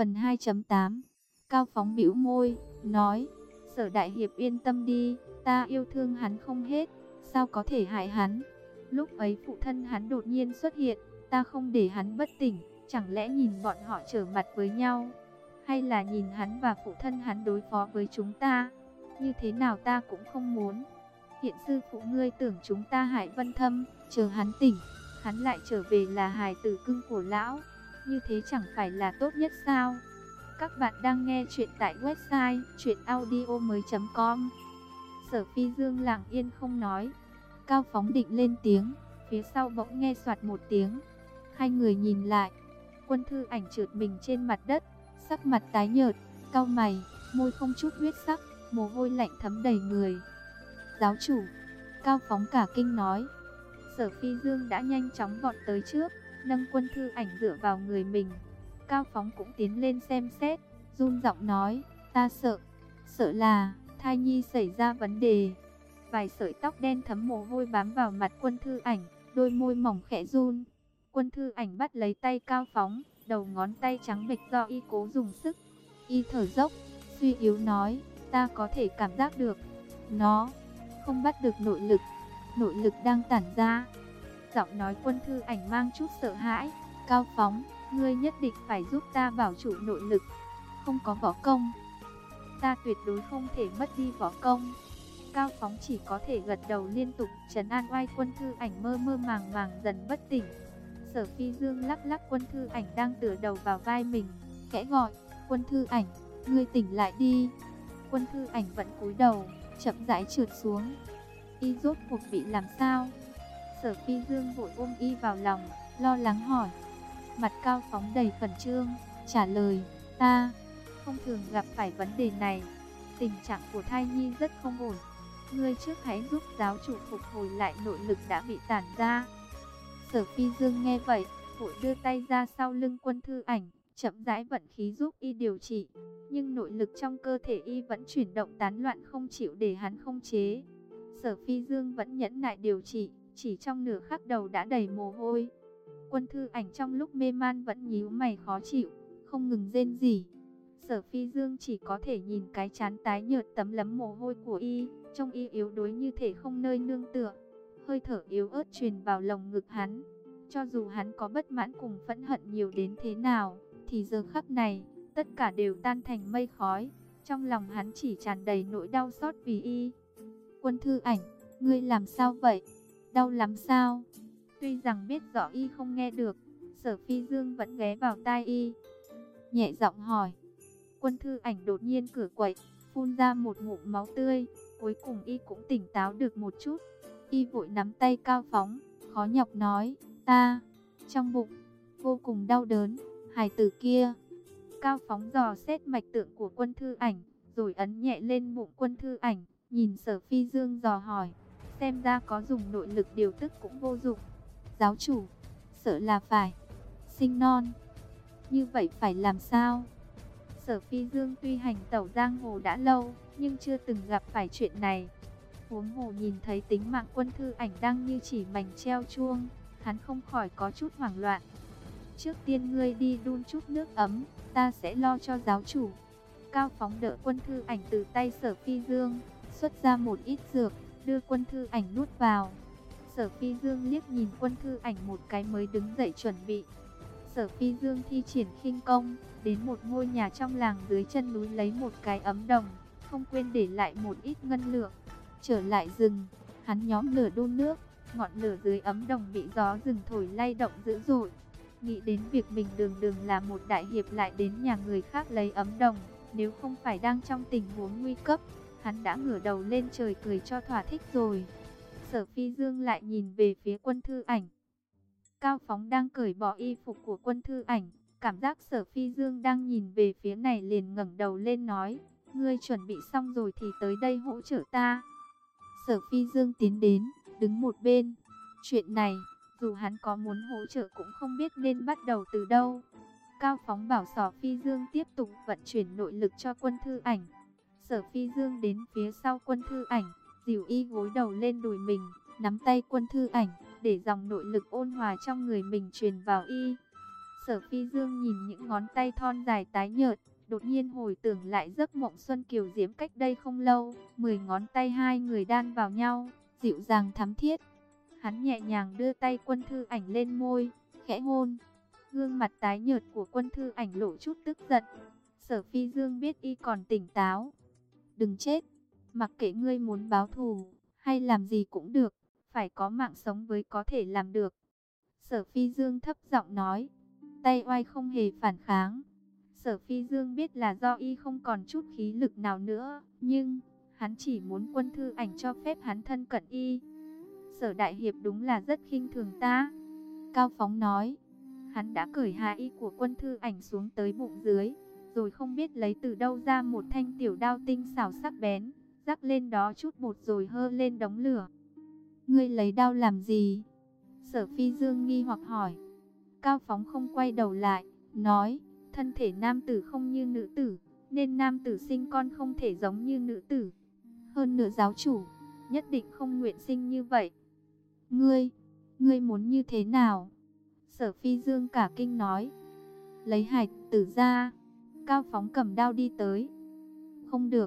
Phần 2.8. Cao Phóng bĩu môi, nói, Sở đại hiệp yên tâm đi, ta yêu thương hắn không hết, sao có thể hại hắn. Lúc ấy phụ thân hắn đột nhiên xuất hiện, ta không để hắn bất tỉnh, chẳng lẽ nhìn bọn họ trở mặt với nhau, hay là nhìn hắn và phụ thân hắn đối phó với chúng ta, như thế nào ta cũng không muốn. Hiện sư phụ ngươi tưởng chúng ta hại Vân Thâm, chờ hắn tỉnh, hắn lại trở về là hài tử cưng của lão, như thế chẳng phải là tốt nhất sao? Các bạn đang nghe chuyện tại website chuyenaudio.com. Sở Phi Dương lặng yên không nói. Cao Phóng định lên tiếng, phía sau bỗng nghe soạt một tiếng. Hai người nhìn lại, Quân Thư Ảnh trượt mình trên mặt đất, sắc mặt tái nhợt, cau mày, môi không chút huyết sắc, mồ hôi lạnh thấm đầy người. Giáo chủ, Cao Phóng cả kinh nói. Sở Phi Dương đã nhanh chóng vọt tới trước, nâng Quân Thư Ảnh dựa vào người mình. Cao Phóng cũng tiến lên xem xét, run giọng nói, ta sợ là thai nhi xảy ra vấn đề. Vài sợi tóc đen thấm mồ hôi bám vào mặt Quân Thư Ảnh, đôi môi mỏng khẽ run. Quân Thư Ảnh bắt lấy tay Cao Phóng, đầu ngón tay trắng bệch do y cố dùng sức. Y thở dốc, suy yếu nói, ta có thể cảm giác được, nó không bắt được nội lực đang tản ra. Giọng nói Quân Thư Ảnh mang chút sợ hãi, Cao Phóng, ngươi nhất định phải giúp ta bảo trụ nội lực, không có võ công, ta tuyệt đối không thể mất đi võ công. Cao Phóng chỉ có thể gật đầu liên tục trấn an oai Quân Thư Ảnh mơ mơ màng màng dần bất tỉnh. Sở Phi Dương lắc lắc Quân Thư Ảnh đang tựa đầu vào vai mình, khẽ gọi, Quân Thư Ảnh, ngươi tỉnh lại đi. Quân Thư Ảnh vẫn cúi đầu, chậm rãi trượt xuống. Y rốt cuộc bị làm sao? Sở Phi Dương vội ôm y vào lòng, lo lắng hỏi. Mặt Cao Phóng đầy khẩn trương, trả lời, ta không thường gặp phải vấn đề này, tình trạng của thai nhi rất không ổn. Ngươi trước hãy giúp giáo chủ phục hồi lại nội lực đã bị tản ra. Sở Phi Dương nghe vậy, vội đưa tay ra sau lưng Quân Thư Ảnh, chậm rãi vận khí giúp y điều trị. Nhưng nội lực trong cơ thể y vẫn chuyển động tán loạn không chịu để hắn khống chế. Sở Phi Dương vẫn nhẫn nại điều trị, chỉ trong nửa khắc đầu đã đầy mồ hôi. Quân Thư Ảnh trong lúc mê man vẫn nhíu mày khó chịu, không ngừng rên rỉ. Sở Phi Dương chỉ có thể nhìn cái trán tái nhợt tấm lấm mồ hôi của y, trông y yếu đuối như thể không nơi nương tựa. Hơi thở yếu ớt truyền vào lồng ngực hắn. Cho dù hắn có bất mãn cùng phẫn hận nhiều đến thế nào, thì giờ khắc này, tất cả đều tan thành mây khói. Trong lòng hắn chỉ tràn đầy nỗi đau xót vì y. Quân Thư Ảnh, ngươi làm sao vậy? Đau lắm sao? Tuy rằng biết rõ y không nghe được, Sở Phi Dương vẫn ghé vào tai y, nhẹ giọng hỏi. Quân Thư Ảnh đột nhiên cửa quậy, phun ra một ngụm máu tươi. Cuối cùng y cũng tỉnh táo được một chút. Y vội nắm tay Cao Phóng, khó nhọc nói, ta trong bụng vô cùng đau đớn, hài tử kia. Cao Phóng dò xét mạch tượng của Quân Thư Ảnh, rồi ấn nhẹ lên bụng Quân Thư Ảnh, nhìn Sở Phi Dương dò hỏi, xem ra có dùng nội lực điều tức cũng vô dụng. Giáo chủ, sợ là phải sinh non. Như vậy phải làm sao? Sở Phi Dương tuy hành tẩu giang hồ đã lâu, nhưng chưa từng gặp phải chuyện này. Huống hồ nhìn thấy tính mạng Quân Thư Ảnh đang như chỉ mảnh treo chuông, hắn không khỏi có chút hoảng loạn. Trước tiên ngươi đi đun chút nước ấm, ta sẽ lo cho giáo chủ. Cao Phóng đỡ Quân Thư Ảnh từ tay Sở Phi Dương, xuất ra một ít dược, đưa Quân Thư Ảnh nuốt vào. Sở Phi Dương liếc nhìn Quân Thư Ảnh một cái mới đứng dậy chuẩn bị. Sở Phi Dương thi triển khinh công, đến một ngôi nhà trong làng dưới chân núi lấy một cái ấm đồng, không quên để lại một ít ngân lượng. Trở lại rừng, hắn nhóm lửa đun nước, ngọn lửa dưới ấm đồng bị gió rừng thổi lay động dữ dội. Nghĩ đến việc mình đường đường là một đại hiệp lại đến nhà người khác lấy ấm đồng, nếu không phải đang trong tình huống nguy cấp, hắn đã ngửa đầu lên trời cười cho thỏa thích rồi. Sở Phi Dương lại nhìn về phía Quân Thư Ảnh. Cao Phóng đang cởi bỏ y phục của Quân Thư Ảnh, cảm giác Sở Phi Dương đang nhìn về phía này liền ngẩng đầu lên nói, ngươi chuẩn bị xong rồi thì tới đây hỗ trợ ta. Sở Phi Dương tiến đến, đứng một bên. Chuyện này, dù hắn có muốn hỗ trợ cũng không biết nên bắt đầu từ đâu. Cao Phóng bảo Sở Phi Dương tiếp tục vận chuyển nội lực cho Quân Thư Ảnh. Sở Phi Dương đến phía sau Quân Thư Ảnh, dìu y gối đầu lên đùi mình, nắm tay Quân Thư Ảnh, để dòng nội lực ôn hòa trong người mình truyền vào y. Sở Phi Dương nhìn những ngón tay thon dài tái nhợt, đột nhiên hồi tưởng lại giấc mộng xuân kiều diễm cách đây không lâu, 10 ngón tay hai người đan vào nhau, dịu dàng thắm thiết. Hắn nhẹ nhàng đưa tay Quân Thư Ảnh lên môi, khẽ hôn. Gương mặt tái nhợt của Quân Thư Ảnh lộ chút tức giận. Sở Phi Dương biết y còn tỉnh táo. Đừng chết, mặc kệ ngươi muốn báo thù, hay làm gì cũng được, phải có mạng sống mới có thể làm được. Sở Phi Dương thấp giọng nói, tay oai không hề phản kháng. Sở Phi Dương biết là do y không còn chút khí lực nào nữa, nhưng hắn chỉ muốn Quân Thư Ảnh cho phép hắn thân cận y. Sở Đại Hiệp đúng là rất khinh thường ta. Cao Phóng nói, hắn đã cởi hạ y của Quân Thư Ảnh xuống tới bụng dưới, rồi không biết lấy từ đâu ra một thanh tiểu đao tinh xảo sắc bén, rắc lên đó chút bột rồi hơ lên đống lửa. Ngươi lấy đao làm gì? Sở Phi Dương nghi hoặc hỏi. Cao Phóng không quay đầu lại, nói, thân thể nam tử không như nữ tử, nên nam tử sinh con không thể giống như nữ tử. Hơn nữa giáo chủ, nhất định không nguyện sinh như vậy. Ngươi muốn như thế nào? Sở Phi Dương cả kinh nói. Lấy hài tử ra. Cao Phóng cầm đao đi tới. Không được.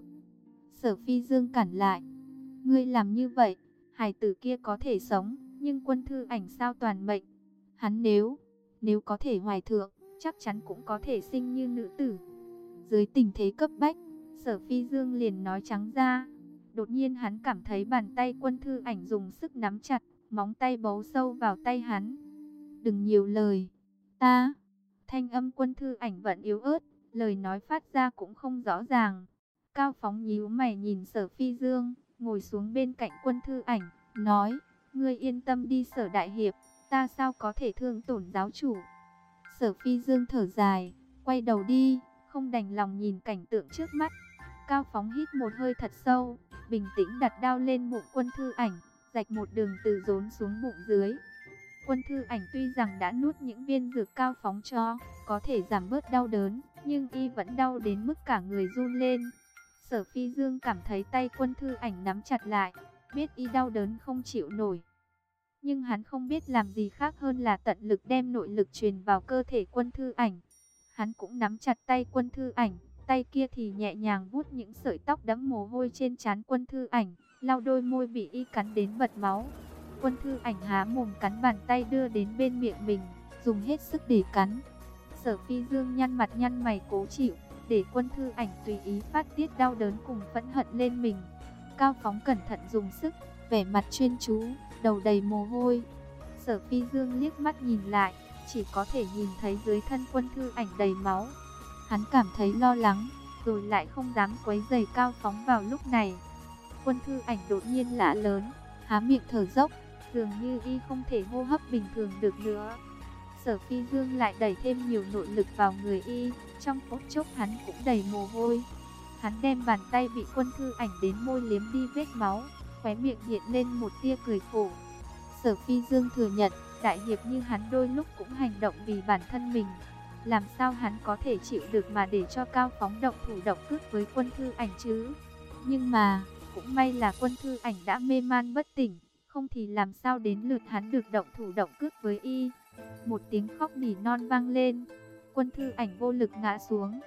Sở Phi Dương cản lại. Ngươi làm như vậy, hài tử kia có thể sống, nhưng Quân Thư Ảnh sao toàn mệnh. Hắn nếu có thể hoài thượng, chắc chắn cũng có thể sinh như nữ tử. Dưới tình thế cấp bách, Sở Phi Dương liền nói trắng ra. Đột nhiên hắn cảm thấy bàn tay Quân Thư Ảnh dùng sức nắm chặt, móng tay bấu sâu vào tay hắn. Đừng nhiều lời. Ta. Thanh âm Quân Thư Ảnh vẫn yếu ớt, lời nói phát ra cũng không rõ ràng. Cao Phóng nhíu mày nhìn Sở Phi Dương, ngồi xuống bên cạnh Quân Thư Ảnh, nói, ngươi yên tâm đi Sở Đại Hiệp, ta sao có thể thương tổn giáo chủ. Sở Phi Dương thở dài, quay đầu đi, không đành lòng nhìn cảnh tượng trước mắt. Cao Phóng hít một hơi thật sâu, bình tĩnh đặt đao lên bụng Quân Thư Ảnh, rạch một đường từ rốn xuống bụng dưới. Quân Thư Ảnh tuy rằng đã nuốt những viên dược Cao Phóng cho, có thể giảm bớt đau đớn, nhưng y vẫn đau đến mức cả người run lên. Sở Phi Dương cảm thấy tay Quân Thư Ảnh nắm chặt lại, biết y đau đớn không chịu nổi. Nhưng hắn không biết làm gì khác hơn là tận lực đem nội lực truyền vào cơ thể Quân Thư Ảnh. Hắn cũng nắm chặt tay Quân Thư Ảnh, tay kia thì nhẹ nhàng vuốt những sợi tóc đẫm mồ hôi trên trán Quân Thư Ảnh, lau đôi môi bị y cắn đến bật máu. Quân Thư Ảnh há mồm cắn bàn tay đưa đến bên miệng mình, dùng hết sức để cắn. Sở Phi Dương nhăn mặt nhăn mày cố chịu, để Quân Thư Ảnh tùy ý phát tiết đau đớn cùng phẫn hận lên mình. Cao Phóng cẩn thận dùng sức, vẻ mặt chuyên chú, đầu đầy mồ hôi. Sở Phi Dương liếc mắt nhìn lại, chỉ có thể nhìn thấy dưới thân Quân Thư Ảnh đầy máu. Hắn cảm thấy lo lắng, rồi lại không dám quấy rầy Cao Phóng vào lúc này. Quân Thư Ảnh đột nhiên lạ lớn, há miệng thở dốc, dường như y không thể hô hấp bình thường được nữa. Sở Phi Dương lại đẩy thêm nhiều nội lực vào người y, trong phút chốc hắn cũng đầy mồ hôi. Hắn đem bàn tay bị Quân Thư Ảnh đến môi liếm đi vết máu, khóe miệng hiện lên một tia cười khổ. Sở Phi Dương thừa nhận, đại hiệp như hắn đôi lúc cũng hành động vì bản thân mình. Làm sao hắn có thể chịu được mà để cho Cao Phóng động thủ động cước với Quân Thư Ảnh chứ? Nhưng mà, cũng may là Quân Thư Ảnh đã mê man bất tỉnh, không thì làm sao đến lượt hắn được động thủ động cước với y. Một tiếng khóc nỉ non vang lên, Quân Thư Ảnh vô lực ngã xuống.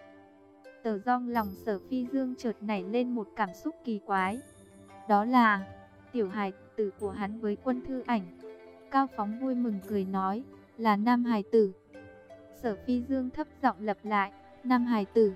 Từ trong lòng Sở Phi Dương chợt nảy lên một cảm xúc kỳ quái. Đó là tiểu hài tử của hắn với Quân Thư Ảnh. Cao Phóng vui mừng cười nói, là nam hài tử. Sở Phi Dương thấp giọng lặp lại, nam hài tử.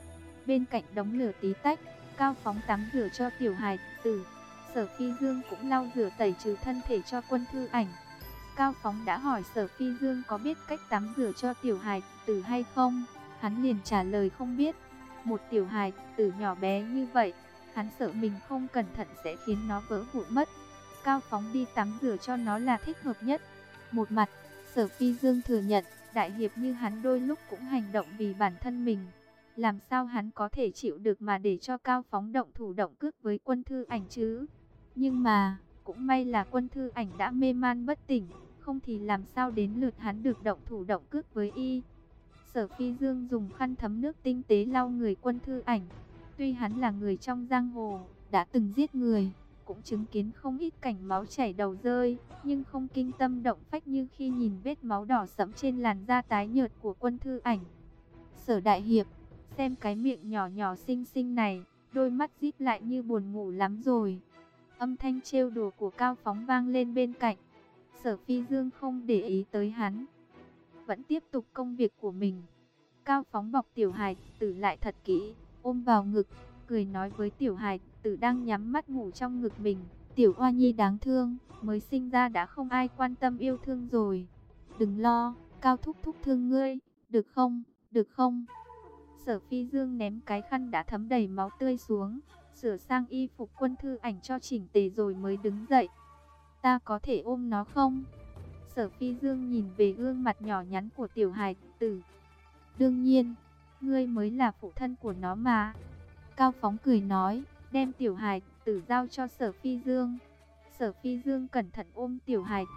Bên cạnh đống lửa tí tách, Cao Phóng tắm rửa cho tiểu hài tử. Sở Phi Dương cũng lau rửa tẩy trừ thân thể cho Quân Thư Ảnh. Cao Phóng đã hỏi Sở Phi Dương có biết cách tắm rửa cho tiểu hài tử hay không. Hắn liền trả lời không biết. Một tiểu hài tử nhỏ bé như vậy, hắn sợ mình không cẩn thận sẽ khiến nó vỡ vụn mất. Cao Phóng đi tắm rửa cho nó là thích hợp nhất. Một mặt, Sở Phi Dương thừa nhận, đại hiệp như hắn đôi lúc cũng hành động vì bản thân mình. Làm sao hắn có thể chịu được mà để cho Cao Phóng động thủ động cước với Quân Thư Ảnh chứ? Nhưng mà, cũng may là Quân Thư Ảnh đã mê man bất tỉnh, không thì làm sao đến lượt hắn được động thủ động cước với y. Sở Phi Dương dùng khăn thấm nước tinh tế lau người Quân Thư Ảnh. Tuy hắn là người trong giang hồ, đã từng giết người, cũng chứng kiến không ít cảnh máu chảy đầu rơi, nhưng không kinh tâm động phách như khi nhìn vết máu đỏ sẫm trên làn da tái nhợt của Quân Thư Ảnh. Sở Đại Hiệp, xem cái miệng nhỏ nhỏ xinh xinh này, đôi mắt díp lại như buồn ngủ lắm rồi. Âm thanh trêu đùa của Cao Phóng vang lên bên cạnh. Sở Phi Dương không để ý tới hắn, vẫn tiếp tục công việc của mình. Cao Phóng bọc tiểu hài tử lại thật kỹ, ôm vào ngực, cười nói với tiểu hài tử đang nhắm mắt ngủ trong ngực mình: tiểu oa nhi đáng thương, mới sinh ra đã không ai quan tâm yêu thương rồi. Đừng lo, Cao thúc thúc thương ngươi, được không, được không? Sở Phi Dương ném cái khăn đã thấm đầy máu tươi xuống, sửa sang y phục Quân Thư Ảnh cho chỉnh tề rồi mới đứng dậy. Ta có thể ôm nó không? Sở Phi Dương nhìn về gương mặt nhỏ nhắn của tiểu hài tử. Đương nhiên, ngươi mới là phụ thân của nó mà. Cao Phóng cười nói, đem tiểu hài tử giao cho Sở Phi Dương. Sở Phi Dương cẩn thận ôm tiểu hài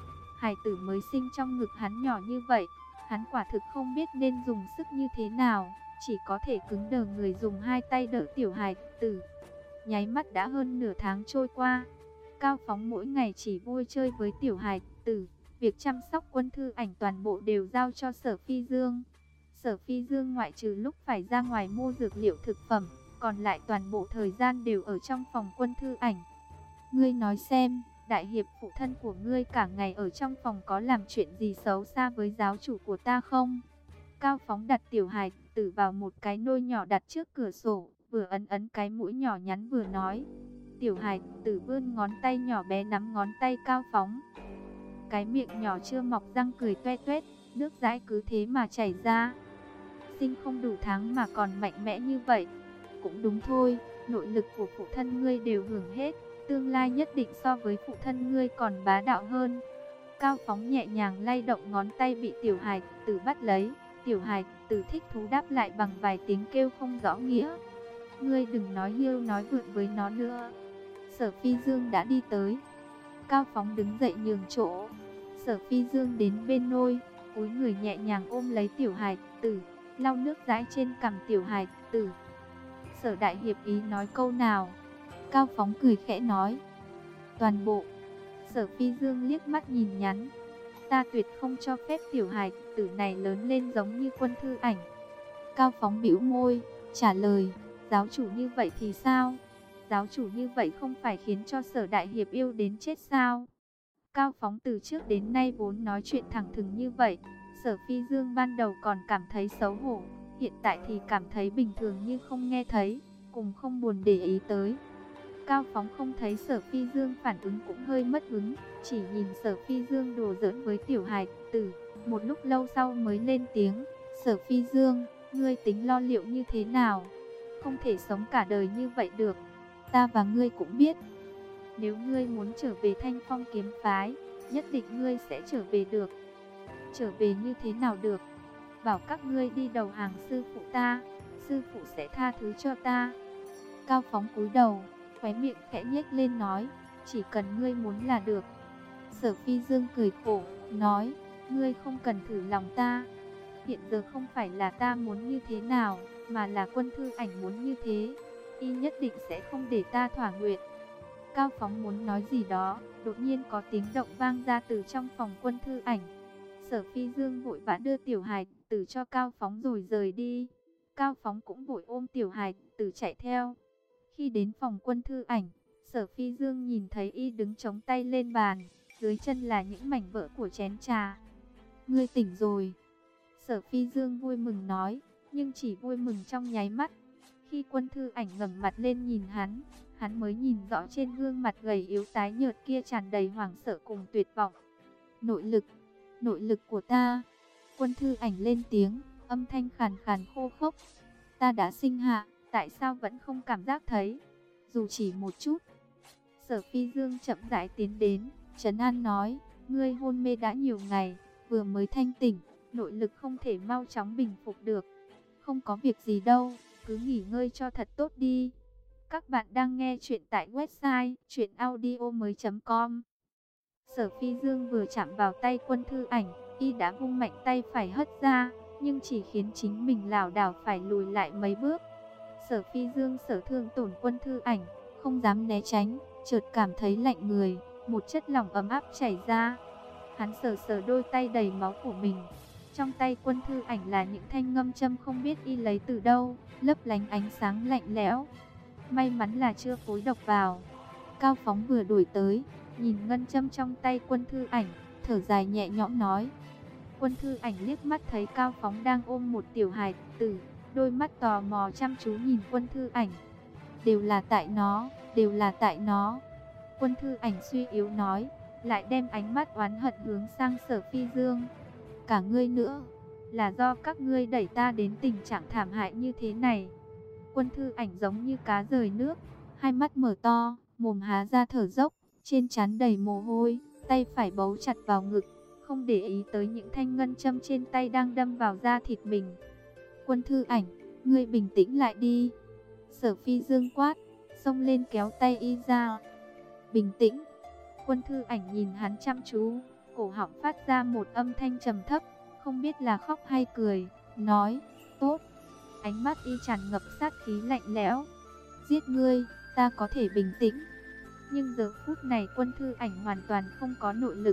tử mới sinh trong ngực hắn nhỏ như vậy. Hắn quả thực không biết nên dùng sức như thế nào, chỉ có thể cứng đờ người dùng hai tay đỡ tiểu hài tử. Nháy mắt đã hơn nửa tháng trôi qua. Cao Phóng mỗi ngày chỉ vui chơi với tiểu hài tử. Việc chăm sóc Quân Thư Ảnh toàn bộ đều giao cho Sở Phi Dương. Sở Phi Dương ngoại trừ lúc phải ra ngoài mua dược liệu thực phẩm, còn lại toàn bộ thời gian đều ở trong phòng Quân Thư Ảnh. Ngươi nói xem, đại hiệp phụ thân của ngươi cả ngày ở trong phòng có làm chuyện gì xấu xa với giáo chủ của ta không? Cao Phóng đặt tiểu hài tử vào một cái nôi nhỏ đặt trước cửa sổ, vừa ấn ấn cái mũi nhỏ nhắn vừa nói. Tiểu hài tử vươn ngón tay nhỏ bé nắm ngón tay Cao Phóng. Cái miệng nhỏ chưa mọc răng cười toe toét, nước dãi cứ thế mà chảy ra. Sinh không đủ tháng mà còn mạnh mẽ như vậy. Cũng đúng thôi, nội lực của phụ thân ngươi đều hưởng hết, tương lai nhất định so với phụ thân ngươi còn bá đạo hơn. Cao Phóng nhẹ nhàng lay động ngón tay bị tiểu hài tử bắt lấy. Tiểu hài tử thích thú đáp lại bằng vài tiếng kêu không rõ nghĩa. Ngươi đừng nói hiêu nói vượn với nó nữa. Sở Phi Dương đã đi tới. Cao Phóng đứng dậy nhường chỗ. Sở Phi Dương đến bên nôi, cúi người nhẹ nhàng ôm lấy tiểu hài tử, lau nước dãi trên cằm tiểu hài tử. Sở Đại Hiệp ý nói câu nào? Cao Phóng cười khẽ nói, toàn bộ. Sở Phi Dương liếc mắt nhìn nhắn. Ta tuyệt không cho phép tiểu hài tử này lớn lên giống như Quân Thư Ảnh. Cao Phóng bĩu môi, trả lời, giáo chủ như vậy thì sao? Giáo chủ như vậy không phải khiến cho Sở Đại Hiệp yêu đến chết sao? Cao Phóng từ trước đến nay vốn nói chuyện thẳng thừng như vậy. Sở Phi Dương ban đầu còn cảm thấy xấu hổ, hiện tại thì cảm thấy bình thường như không nghe thấy, cùng không buồn để ý tới. Cao Phóng không thấy Sở Phi Dương phản ứng cũng hơi mất hứng, chỉ nhìn Sở Phi Dương đùa giỡn với tiểu hài tử. Một lúc lâu sau mới lên tiếng, Sở Phi Dương, ngươi tính lo liệu như thế nào? Không thể sống cả đời như vậy được. Ta và ngươi cũng biết, nếu ngươi muốn trở về Thanh Phong kiếm phái, nhất định ngươi sẽ trở về được. Trở về như thế nào được? Bảo các ngươi đi đầu hàng sư phụ ta, sư phụ sẽ tha thứ cho ta. Cao Phóng cúi đầu, khóe miệng khẽ nhếch lên nói, chỉ cần ngươi muốn là được. Sở Phi Dương cười khổ, nói, ngươi không cần thử lòng ta. Hiện giờ không phải là ta muốn như thế nào, mà là Quân Thư Ảnh muốn như thế. Y nhất định sẽ không để ta thỏa nguyện. Cao Phóng muốn nói gì đó, đột nhiên có tiếng động vang ra từ trong phòng Quân Thư Ảnh. Sở Phi Dương vội vã đưa tiểu hài tử cho Cao Phóng rồi rời đi. Cao Phóng cũng vội ôm tiểu hài tử chạy theo. Khi đến phòng Quân Thư Ảnh, Sở Phi Dương nhìn thấy y đứng chống tay lên bàn, dưới chân là những mảnh vỡ của chén trà. Ngươi tỉnh rồi. Sở Phi Dương vui mừng nói, nhưng chỉ vui mừng trong nháy mắt. Khi Quân Thư Ảnh ngẩng mặt lên nhìn hắn mới nhìn rõ trên gương mặt gầy yếu tái nhợt kia tràn đầy hoảng sợ cùng tuyệt vọng. Nội lực của ta. Quân Thư Ảnh lên tiếng, âm thanh khàn khàn khô khốc. Ta đã sinh hạ, tại sao vẫn không cảm giác thấy? Dù chỉ một chút. Sở Phi Dương chậm rãi tiến đến, trấn an nói, ngươi hôn mê đã nhiều ngày, vừa mới thanh tỉnh, nội lực không thể mau chóng bình phục được. Không có việc gì đâu, cứ nghỉ ngơi cho thật tốt đi. Các bạn đang nghe chuyện tại website chuyenaudio.com. Sở Phi Dương vừa chạm vào tay Quân Thư Ảnh, y đã vung mạnh tay phải hất ra, nhưng chỉ khiến chính mình lảo đảo phải lùi lại mấy bước. Sở Phi Dương sợ thương tổn Quân Thư Ảnh, không dám né tránh, chợt cảm thấy lạnh người, một chất lỏng ấm áp chảy ra. Hắn sờ sờ đôi tay đầy máu của mình. Trong tay Quân Thư Ảnh là những thanh ngâm châm không biết y lấy từ đâu, lấp lánh ánh sáng lạnh lẽo. May mắn là chưa phối độc vào. Cao Phóng vừa đuổi tới, nhìn ngân châm trong tay Quân Thư Ảnh, thở dài nhẹ nhõm nói. Quân Thư Ảnh liếc mắt thấy Cao Phóng đang ôm một tiểu hài tử, đôi mắt tò mò chăm chú nhìn Quân Thư Ảnh. Đều là tại nó, đều là tại nó. Quân Thư Ảnh suy yếu nói, lại đem ánh mắt oán hận hướng sang Sở Phi Dương. Cả ngươi nữa, là do các ngươi đẩy ta đến tình trạng thảm hại như thế này. Quân Thư Ảnh giống như cá rời nước, hai mắt mở to, mồm há ra thở dốc, trên trán đầy mồ hôi, tay phải bấu chặt vào ngực, không để ý tới những thanh ngân châm trên tay đang đâm vào da thịt mình. Quân Thư Ảnh, ngươi bình tĩnh lại đi. Sở Phi Dương quát, xông lên kéo tay y ra. Bình tĩnh. Quân Thư Ảnh nhìn hắn chăm chú, cổ họng phát ra một âm thanh trầm thấp, không biết là khóc hay cười, nói, tốt. Ánh mắt y tràn ngập sát khí lạnh lẽo. Giết ngươi, ta có thể bình tĩnh. Nhưng giờ phút này Quân Thư Ảnh hoàn toàn không có nội lực.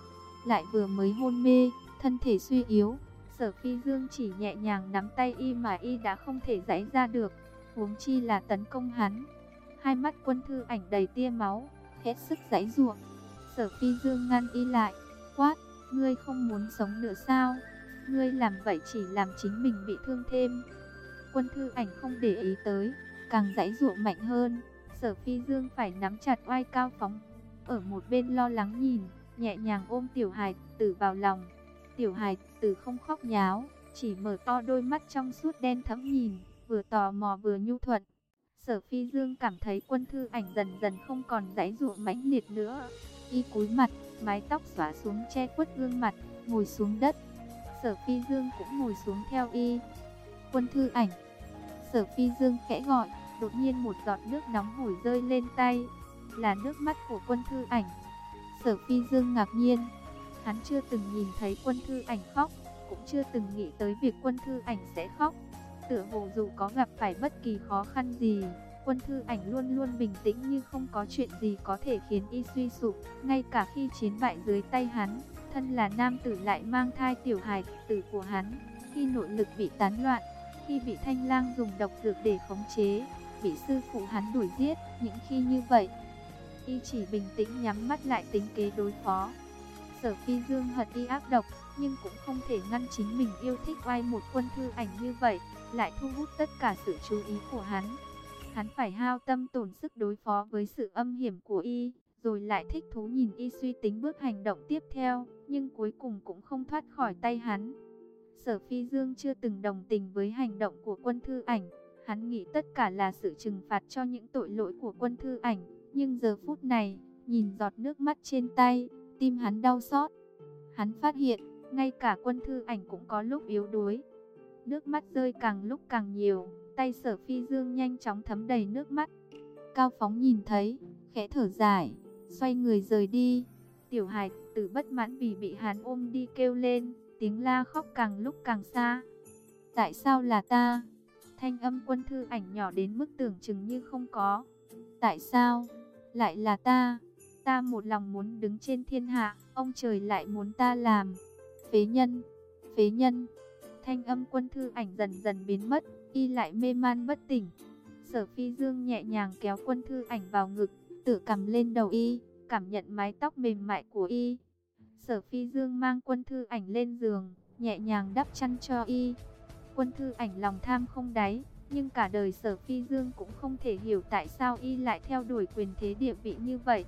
Lại vừa mới hôn mê, thân thể suy yếu. Sở Phi Dương chỉ nhẹ nhàng nắm tay y mà y đã không thể giãy ra được, huống chi là tấn công hắn. Hai mắt Quân Thư Ảnh đầy tia máu, hết sức giãy giụa. Sở Phi Dương ngăn y lại, quát, ngươi không muốn sống nữa sao? Ngươi làm vậy chỉ làm chính mình bị thương thêm. Quân Thư Ảnh không để ý tới, càng giãy giụa mạnh hơn. Sở Phi Dương phải nắm chặt oai Cao Phóng, ở một bên lo lắng nhìn, nhẹ nhàng ôm tiểu hài tử vào lòng. Tiểu hài tử không khóc nháo, chỉ mở to đôi mắt trong suốt đen thẫm nhìn, vừa tò mò vừa nhu thuận. Sở Phi Dương cảm thấy Quân Thư Ảnh dần dần không còn giãy giụa mãnh liệt nữa. Y cúi mặt, mái tóc xõa xuống che khuất gương mặt, ngồi xuống đất. Sở Phi Dương cũng ngồi xuống theo y. Quân Thư Ảnh. Sở Phi Dương khẽ gọi, đột nhiên một giọt nước nóng hổi rơi lên tay, là nước mắt của Quân Thư Ảnh. Sở Phi Dương ngạc nhiên, hắn chưa từng nhìn thấy Quân Thư Ảnh khóc, cũng chưa từng nghĩ tới việc Quân Thư Ảnh sẽ khóc. Tựa hồ dù có gặp phải bất kỳ khó khăn gì, Quân Thư Ảnh luôn luôn bình tĩnh như không có chuyện gì có thể khiến y suy sụp. Ngay cả khi chiến bại dưới tay hắn, thân là nam tử lại mang thai tiểu hài tử của hắn, khi nội lực bị tán loạn, khi bị Thanh Lang dùng độc dược để khống chế, bị sư phụ hắn đuổi giết, những khi như vậy, y chỉ bình tĩnh nhắm mắt lại tính kế đối phó. Sở Phi Dương hận y ác độc, nhưng cũng không thể ngăn chính mình yêu thích oai một Quân Thư Ảnh như vậy, lại thu hút tất cả sự chú ý của hắn. Hắn phải hao tâm tổn sức đối phó với sự âm hiểm của y, rồi lại thích thú nhìn y suy tính bước hành động tiếp theo, nhưng cuối cùng cũng không thoát khỏi tay hắn. Sở Phi Dương chưa từng đồng tình với hành động của Quân Thư Ảnh, hắn nghĩ tất cả là sự trừng phạt cho những tội lỗi của Quân Thư Ảnh, nhưng giờ phút này, nhìn giọt nước mắt trên tay, tim hắn đau xót. Hắn phát hiện, ngay cả Quân Thư Ảnh cũng có lúc yếu đuối. Nước mắt rơi càng lúc càng nhiều, tay Sở Phi Dương nhanh chóng thấm đầy nước mắt. Cao Phóng nhìn thấy, khẽ thở dài, xoay người rời đi. Tiểu hài tử bất mãn vì bị hắn ôm đi kêu lên, tiếng la khóc càng lúc càng xa. Tại sao là ta? Thanh âm Quân Thư Ảnh nhỏ đến mức tưởng chừng như không có. Tại sao? Lại là ta? Ta một lòng muốn đứng trên thiên hạ, ông trời lại muốn ta làm phế nhân, phế nhân. Thanh âm Quân Thư Ảnh dần dần biến mất, y lại mê man bất tỉnh. Sở Phi Dương nhẹ nhàng kéo Quân Thư Ảnh vào ngực, tựa cằm lên đầu y, cảm nhận mái tóc mềm mại của y. Sở Phi Dương mang Quân Thư Ảnh lên giường, nhẹ nhàng đắp chăn cho y. Quân Thư Ảnh lòng tham không đáy, nhưng cả đời Sở Phi Dương cũng không thể hiểu tại sao y lại theo đuổi quyền thế địa vị như vậy.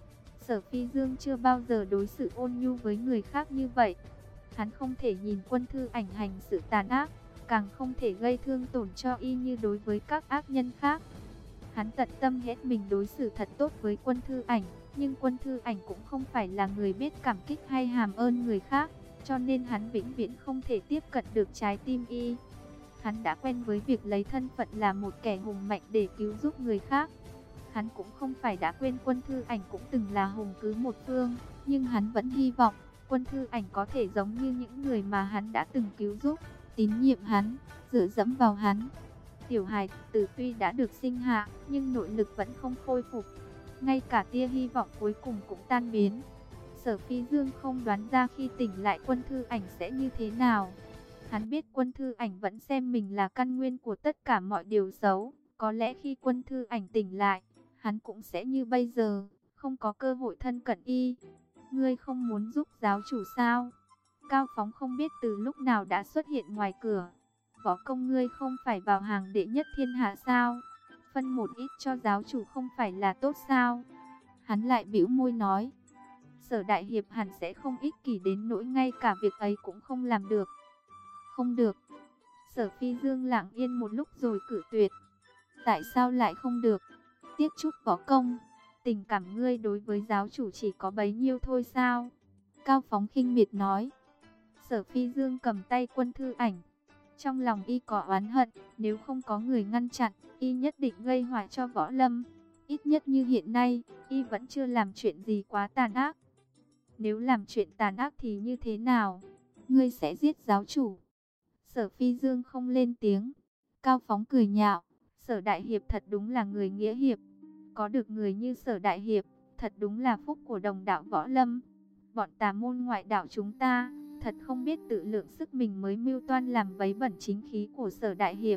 Sở Phi Dương chưa bao giờ đối xử ôn nhu với người khác như vậy. Hắn không thể nhìn Quân Thư Ảnh hành sự tàn ác, càng không thể gây thương tổn cho y như đối với các ác nhân khác. Hắn tận tâm hết mình đối xử thật tốt với Quân Thư Ảnh, nhưng Quân Thư Ảnh cũng không phải là người biết cảm kích hay hàm ơn người khác, cho nên hắn vĩnh viễn không thể tiếp cận được trái tim y. Hắn đã quen với việc lấy thân phận là một kẻ hùng mạnh để cứu giúp người khác. Hắn cũng không phải đã quên Quân Thư Ảnh cũng từng là hùng cứ một phương, nhưng hắn vẫn hy vọng Quân Thư Ảnh có thể giống như những người mà hắn đã từng cứu giúp, tín nhiệm hắn, dựa dẫm vào hắn. Tiểu hài tử tuy đã được sinh hạ, nhưng nội lực vẫn không khôi phục. ngay cả tia hy vọng cuối cùng cũng tan biến. Sở Phi Dương không đoán ra khi tỉnh lại Quân Thư Ảnh sẽ như thế nào. Hắn biết Quân Thư Ảnh vẫn xem mình là căn nguyên của tất cả mọi điều xấu. Có lẽ khi Quân Thư Ảnh tỉnh lại, hắn cũng sẽ như bây giờ, không có cơ hội thân cận y. Ngươi không muốn giúp giáo chủ sao? Cao Phóng không biết từ lúc nào đã xuất hiện ngoài cửa. Võ công ngươi không phải vào hàng đệ nhất thiên hạ sao? Phân một ít cho giáo chủ không phải là tốt sao? Hắn lại bĩu môi nói. Sở đại hiệp hẳn sẽ không ích kỷ đến nỗi ngay cả việc ấy cũng không làm được. Không được. Sở Phi Dương lặng yên một lúc rồi cự tuyệt. Tại sao lại không được? Tiếc chút võ công. Tình cảm ngươi đối với giáo chủ chỉ có bấy nhiêu thôi sao? Cao Phóng khinh miệt nói. Sở Phi Dương cầm tay Quân Thư Ảnh. Trong lòng y có oán hận, nếu không có người ngăn chặn, y nhất định gây họa cho Võ Lâm. Ít nhất như hiện nay, y vẫn chưa làm chuyện gì quá tàn ác. Nếu làm chuyện tàn ác thì như thế nào? Ngươi sẽ giết giáo chủ. Sở Phi Dương không lên tiếng. Cao Phóng cười nhạo. Sở đại hiệp thật đúng là người nghĩa hiệp. Có được người như Sở đại hiệp, thật đúng là phúc của đồng đạo Võ Lâm. Bọn tà môn ngoại đạo chúng ta, thật không biết tự lượng sức mình mới mưu toan làm vấy bẩn chính khí của Sở đại hiệp.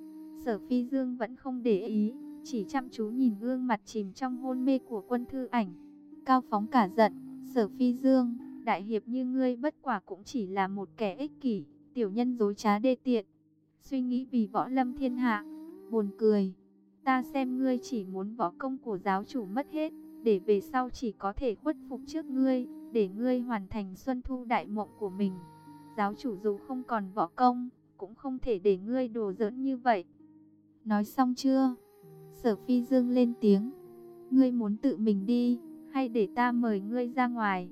Sở Phi Dương vẫn không để ý, chỉ chăm chú nhìn gương mặt chìm trong hôn mê của Quân Thư Ảnh. Cao Phóng cả giận. Sở Phi Dương, đại hiệp như ngươi bất quả cũng chỉ là một kẻ ích kỷ, tiểu nhân dối trá đê tiện, suy nghĩ vì Võ Lâm thiên hạ. Buồn cười, ta xem ngươi chỉ muốn võ công của giáo chủ mất hết, để về sau chỉ có thể khuất phục trước ngươi, để ngươi hoàn thành xuân thu đại mộng của mình. Giáo chủ dù không còn võ công, cũng không thể để ngươi đùa giỡn như vậy. Nói xong chưa? Sở Phi Dương lên tiếng. Ngươi muốn tự mình đi, hay để ta mời ngươi ra ngoài?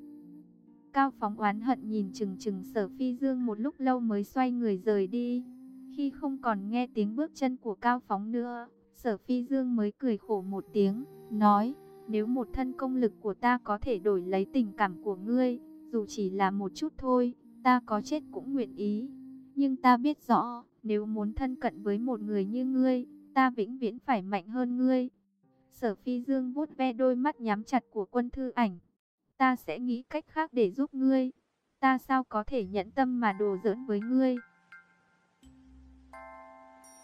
Cao Phóng oán hận nhìn chừng chừng Sở Phi Dương một lúc lâu mới xoay người rời đi. Khi không còn nghe tiếng bước chân của Cao Phóng nữa, Sở Phi Dương mới cười khổ một tiếng, nói, nếu một thân công lực của ta có thể đổi lấy tình cảm của ngươi, dù chỉ là một chút thôi, ta có chết cũng nguyện ý. Nhưng ta biết rõ, nếu muốn thân cận với một người như ngươi, ta vĩnh viễn phải mạnh hơn ngươi. Sở Phi Dương vuốt ve đôi mắt nhắm chặt của Quân Thư Ảnh. Ta sẽ nghĩ cách khác để giúp ngươi. Ta sao có thể nhẫn tâm mà đùa giỡn với ngươi?